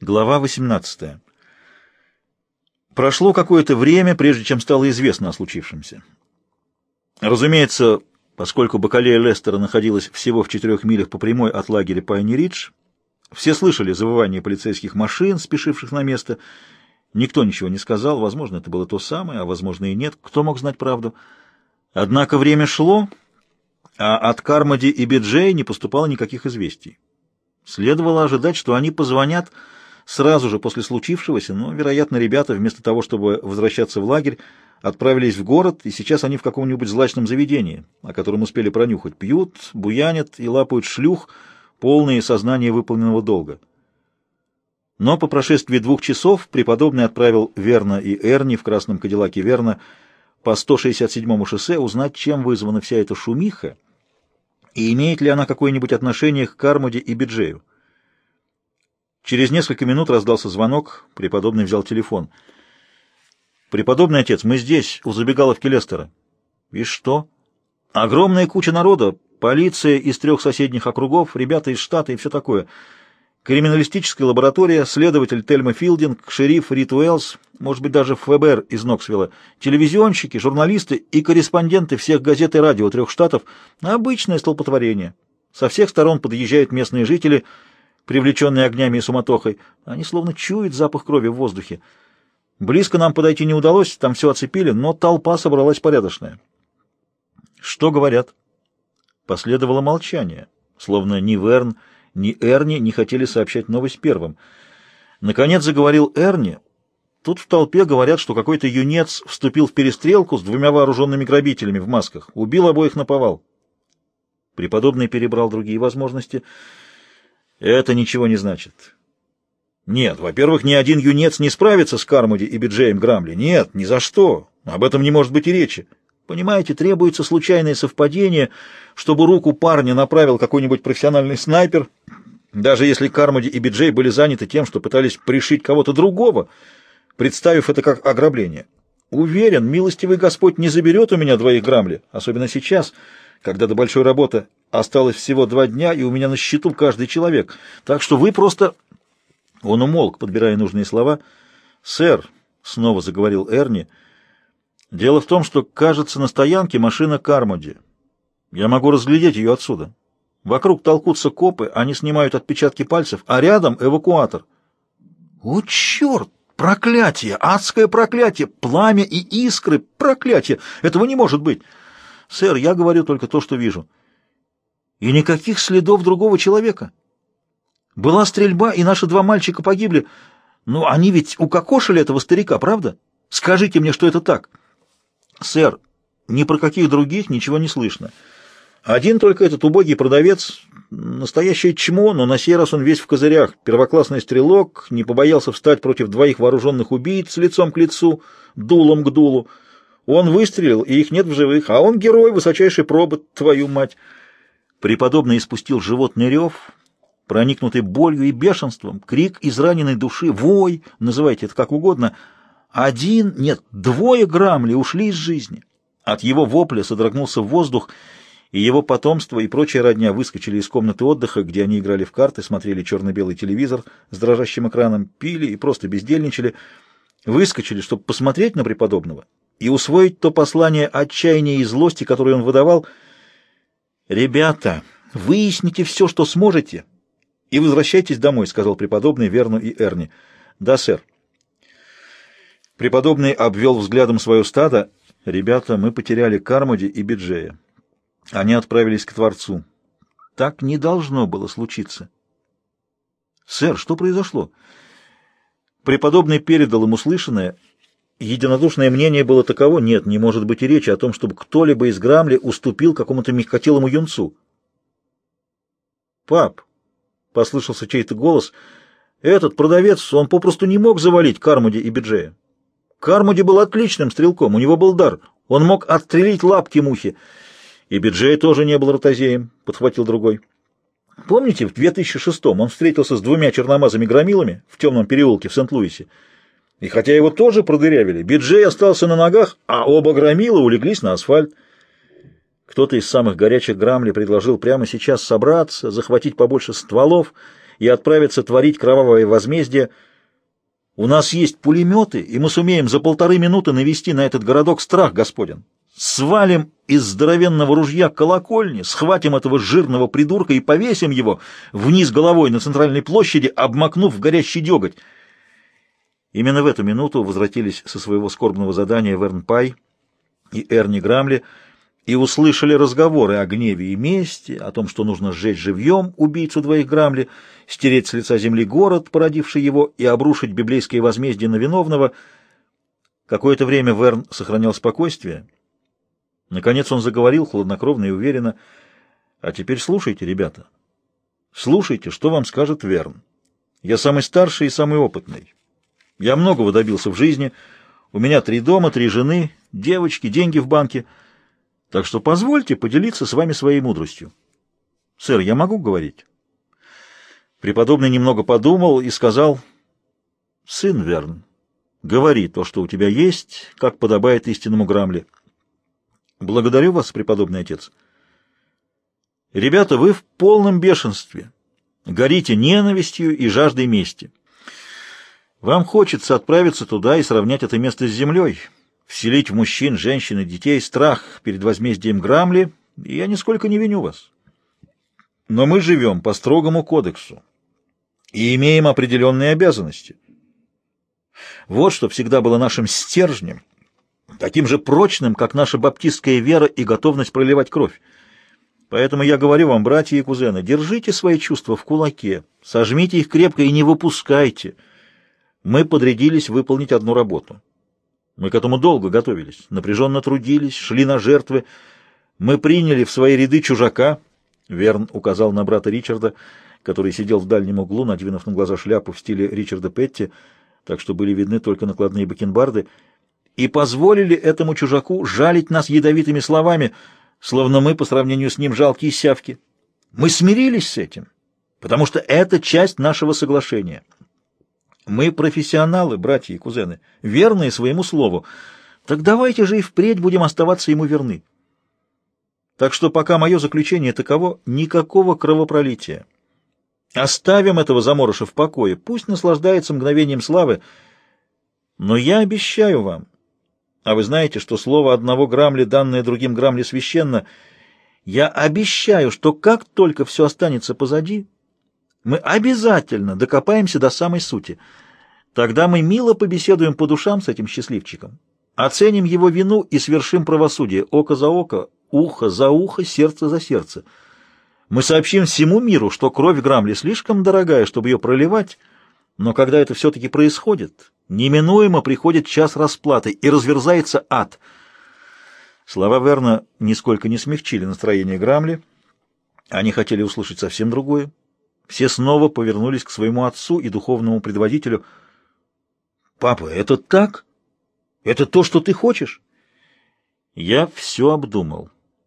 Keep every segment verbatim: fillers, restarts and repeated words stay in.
Глава восемнадцатая. Прошло какое-то время, прежде чем стало известно о случившемся. Разумеется, поскольку бакалея Лестера находилась всего в четырех милях по прямой от лагеря Пайни-Ридж, все слышали завывание полицейских машин, спешивших на место. Никто ничего не сказал, возможно, это было то самое, а возможно и нет, кто мог знать правду. Однако время шло, а от Кармоди и Биджея не поступало никаких известий. Следовало ожидать, что они позвонят сразу же после случившегося, но, вероятно, ребята, вместо того, чтобы возвращаться в лагерь, отправились в город, и сейчас они в каком-нибудь злачном заведении, о котором успели пронюхать, пьют, буянят и лапают шлюх, полные сознания выполненного долга. Но по прошествии двух часов преподобный отправил Верна и Эрни в красном кадиллаке Верна по сто шестьдесят седьмому шоссе узнать, чем вызвана вся эта шумиха, и имеет ли она какое-нибудь отношение к Кармоди и Биджею. Через несколько минут раздался звонок, преподобный взял телефон. «Преподобный отец, мы здесь, у забегаловки Лестера». «И что?» «Огромная куча народа, полиция из трех соседних округов, ребята из штата и все такое. Криминалистическая лаборатория, следователь Тельма Филдинг, шериф Рит Уэллс, может быть, даже эф бэ эр из Ноксвилла, телевизионщики, журналисты и корреспонденты всех газет и радио трех штатов. Обычное столпотворение. Со всех сторон подъезжают местные жители, привлеченные огнями и суматохой. Они словно чуют запах крови в воздухе. Близко нам подойти не удалось, там все оцепили, но толпа собралась порядочная». «Что говорят?» Последовало молчание, словно ни Верн, ни Эрни не хотели сообщать новость первым. Наконец заговорил Эрни. Тут в толпе говорят, что какой-то юнец вступил в перестрелку с двумя вооруженными грабителями в масках, убил обоих наповал. Преподобный перебрал другие возможности. Это ничего не значит. Нет, во-первых, ни один юнец не справится с Кармоди и Биджеем Грамли. Нет, ни за что. Об этом не может быть и речи. Понимаете, требуется случайное совпадение, чтобы руку парня направил какой-нибудь профессиональный снайпер, даже если Кармоди и Биджей были заняты тем, что пытались пришить кого-то другого, представив это как ограбление. Уверен, милостивый Господь не заберет у меня двоих Грамли, особенно сейчас, когда до большой работы осталось всего два дня, и у меня на счету каждый человек. Так что вы просто...» Он умолк, подбирая нужные слова. «Сэр», — снова заговорил Эрни, — «дело в том, что, кажется, на стоянке машина Кармоди. Я могу разглядеть ее отсюда. Вокруг толкутся копы, они снимают отпечатки пальцев, а рядом эвакуатор». «О, черт! Проклятие! Адское проклятие! Пламя и искры! Проклятие! Этого не может быть!» «Сэр, я говорю только то, что вижу». «И никаких следов другого человека? Была стрельба, и наши два мальчика погибли. Ну, они ведь укокошили этого старика, правда? Скажите мне, что это так». «Сэр, ни про каких других ничего не слышно. Один только этот убогий продавец, настоящее чмо, но на сей раз он весь в козырях. Первоклассный стрелок, не побоялся встать против двоих вооруженных убийц лицом к лицу, дулом к дулу. Он выстрелил, и их нет в живых, а он герой высочайшей пробы, твою мать». Преподобный испустил животный рев, проникнутый болью и бешенством, крик израненной души, вой, называйте это как угодно. Один, нет, двое Грамли ушли из жизни. От его вопля содрогнулся воздух, и его потомство и прочая родня выскочили из комнаты отдыха, где они играли в карты, смотрели черно-белый телевизор с дрожащим экраном, пили и просто бездельничали, выскочили, чтобы посмотреть на преподобного и усвоить то послание отчаяния и злости, которое он выдавал. «Ребята, выясните все, что сможете, и возвращайтесь домой», — сказал преподобный Верну и Эрни. «Да, сэр». Преподобный обвел взглядом свое стадо. «Ребята, мы потеряли Кармоди и Биджея. Они отправились к Творцу. Так не должно было случиться». «Сэр, что произошло?» Преподобный передал им услышанное. Единодушное мнение было таково: нет, не может быть и речи о том, чтобы кто-либо из Грамли уступил какому-то мягкотелому юнцу. «Пап», — послышался чей-то голос, — «этот продавец, он попросту не мог завалить Кармоди и Биджея. Кармоди был отличным стрелком, у него был дар, он мог отстрелить лапки мухи. И Биджей тоже не был ротозеем», — подхватил другой. «Помните, в две тысячи шестом он встретился с двумя черномазыми громилами в темном переулке в Сент-Луисе? И хотя его тоже продырявили, Биджей остался на ногах, а оба громила улеглись на асфальт. Кто-то из самых горячих Грамли предложил прямо сейчас собраться, захватить побольше стволов и отправятся творить кровавое возмездие. У нас есть пулеметы, и мы сумеем за полторы минуты навести на этот городок страх Господен. Свалим из здоровенного ружья колокольни, схватим этого жирного придурка и повесим его вниз головой на центральной площади, обмакнув в горящий деготь. Именно в эту минуту возвратились со своего скорбного задания Верн Пай и Эрни Грамли и услышали разговоры о гневе и мести, о том, что нужно сжечь живьем убийцу двоих Грамли, стереть с лица земли город, породивший его, и обрушить библейское возмездие на виновного. Какое-то время Верн сохранял спокойствие. Наконец он заговорил хладнокровно и уверенно. «А теперь слушайте, ребята. Слушайте, что вам скажет Верн. Я самый старший и самый опытный. Я многого добился в жизни. У меня три дома, три жены, девочки, деньги в банке. Так что позвольте поделиться с вами своей мудростью. Сэр, я могу говорить?» Преподобный немного подумал и сказал: «Сын Верн, говори то, что у тебя есть, как подобает истинному Грамли». «Благодарю вас, преподобный отец». «Ребята, вы в полном бешенстве, горите ненавистью и жаждой мести. Вам хочется отправиться туда и сравнять это место с землей, вселить в мужчин, женщин и детей страх перед возмездием Грамли, и я нисколько не виню вас. Но мы живем по строгому кодексу и имеем определенные обязанности. Вот что всегда было нашим стержнем, таким же прочным, как наша баптистская вера и готовность проливать кровь. Поэтому я говорю вам, братья и кузены, держите свои чувства в кулаке, сожмите их крепко и не выпускайте. Мы подрядились выполнить одну работу. Мы к этому долго готовились, напряженно трудились, шли на жертвы. Мы приняли в свои ряды чужака». Верн указал на брата Ричарда, который сидел в дальнем углу, надвинув на глаза шляпу в стиле Ричарда Петти, так что были видны только накладные бакенбарды, и позволили этому чужаку жалить нас ядовитыми словами, словно мы по сравнению с ним жалкие сявки. Мы смирились с этим, потому что это часть нашего соглашения. Мы профессионалы, братья и кузены, верные своему слову. Так давайте же и впредь будем оставаться ему верны. Так что пока мое заключение таково, никакого кровопролития. Оставим этого заморыша в покое, пусть наслаждается мгновением славы. Но я обещаю вам, а вы знаете, что слово одного Грамли, данное другим Грамли, священно, я обещаю, что как только все останется позади, мы обязательно докопаемся до самой сути. Тогда мы мило побеседуем по душам с этим счастливчиком, оценим его вину и свершим правосудие око за око, ухо за ухо, сердце за сердце. Мы сообщим всему миру, что кровь Грамли слишком дорогая, чтобы ее проливать, но когда это все-таки происходит, неминуемо приходит час расплаты и разверзается ад. Слова Верна нисколько не смягчили настроение Грамли. Они хотели услышать совсем другое. Все снова повернулись к своему отцу и духовному предводителю. «Папа, это так? Это то, что ты хочешь?» «Я все обдумал.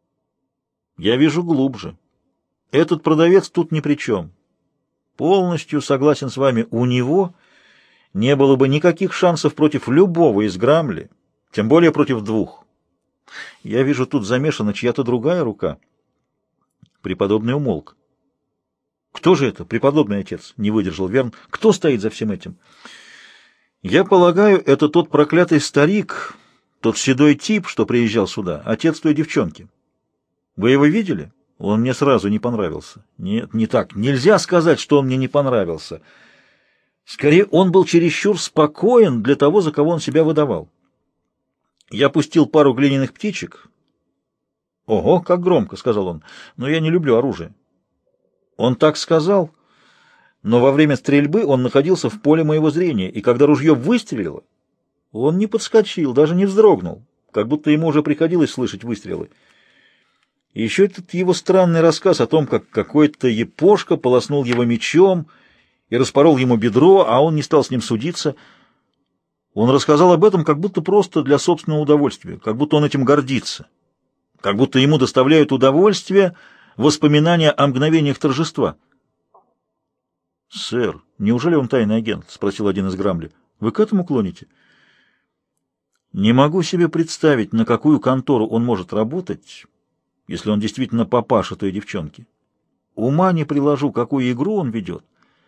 Я вижу глубже. Этот продавец тут ни при чем. Полностью согласен с вами, у него не было бы никаких шансов против любого из Грамли, тем более против двух. Я вижу, тут замешана чья-то другая рука». Преподобный умолк. «Кто же это, преподобный отец?» — не выдержал Верн. «Кто стоит за всем этим?» «Я полагаю, это тот проклятый старик, тот седой тип, что приезжал сюда, отец той девчонки. Вы его видели? Он мне сразу не понравился. Нет, не так. Нельзя сказать, что он мне не понравился. Скорее, он был чересчур спокоен для того, за кого он себя выдавал. Я пустил пару глиняных птичек». «Ого, как громко!» — сказал он. «Но я не люблю оружие». Он так сказал, но во время стрельбы он находился в поле моего зрения, и когда ружье выстрелило, он не подскочил, даже не вздрогнул, как будто ему уже приходилось слышать выстрелы. И еще этот его странный рассказ о том, как какой-то епошка полоснул его мечом и распорол ему бедро, а он не стал с ним судиться. Он рассказал об этом как будто просто для собственного удовольствия, как будто он этим гордится, как будто ему доставляют удовольствие воспоминания о мгновениях торжества. «Сэр, неужели он тайный агент?» — спросил один из Грамли. «Вы к этому клоните?» «Не могу себе представить, на какую контору он может работать, если он действительно папаша той девчонки. Ума не приложу, какую игру он ведет.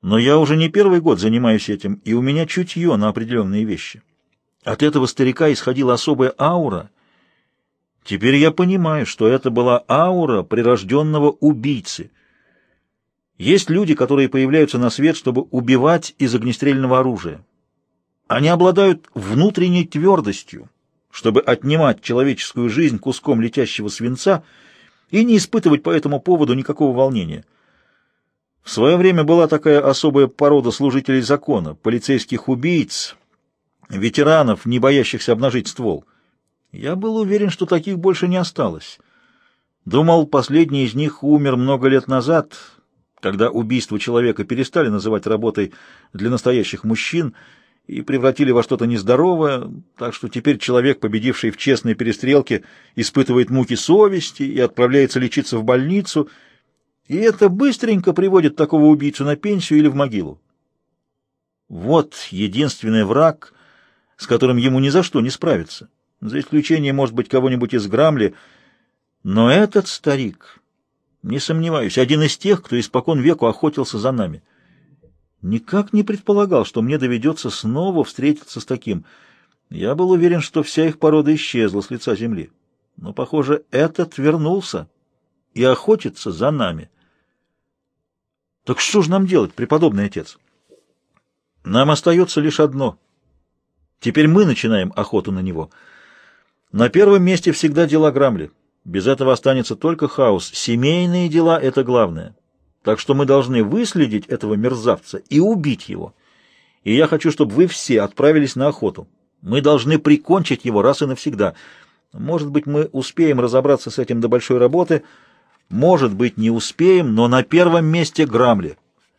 Но я уже не первый год занимаюсь этим, и у меня чутье на определенные вещи. От этого старика исходила особая аура. Теперь я понимаю, что это была аура прирожденного убийцы. Есть люди, которые появляются на свет, чтобы убивать из огнестрельного оружия. Они обладают внутренней твердостью, чтобы отнимать человеческую жизнь куском летящего свинца и не испытывать по этому поводу никакого волнения. В свое время была такая особая порода служителей закона, полицейских убийц, ветеранов, не боящихся обнажить ствол. Я был уверен, что таких больше не осталось. Думал, последний из них умер много лет назад, когда убийство человека перестали называть работой для настоящих мужчин и превратили во что-то нездоровое, так что теперь человек, победивший в честной перестрелке, испытывает муки совести и отправляется лечиться в больницу, и это быстренько приводит такого убийцу на пенсию или в могилу. Вот единственный враг, с которым ему ни за что не справиться, за исключением, может быть, кого-нибудь из Грамли, но этот старик, не сомневаюсь, один из тех, кто испокон веку охотился за нами. Никак не предполагал, что мне доведется снова встретиться с таким. Я был уверен, что вся их порода исчезла с лица земли. Но, похоже, этот вернулся и охотится за нами. Так что же нам делать, преподобный отец? Нам остается лишь одно. Теперь мы начинаем охоту на него. На первом месте всегда дела Грамли. Без этого останется только хаос. Семейные дела — это главное. Так что мы должны выследить этого мерзавца и убить его. И я хочу, чтобы вы все отправились на охоту. Мы должны прикончить его раз и навсегда. Может быть, мы успеем разобраться с этим до большой работы, может быть, не успеем, но на первом месте Грамли.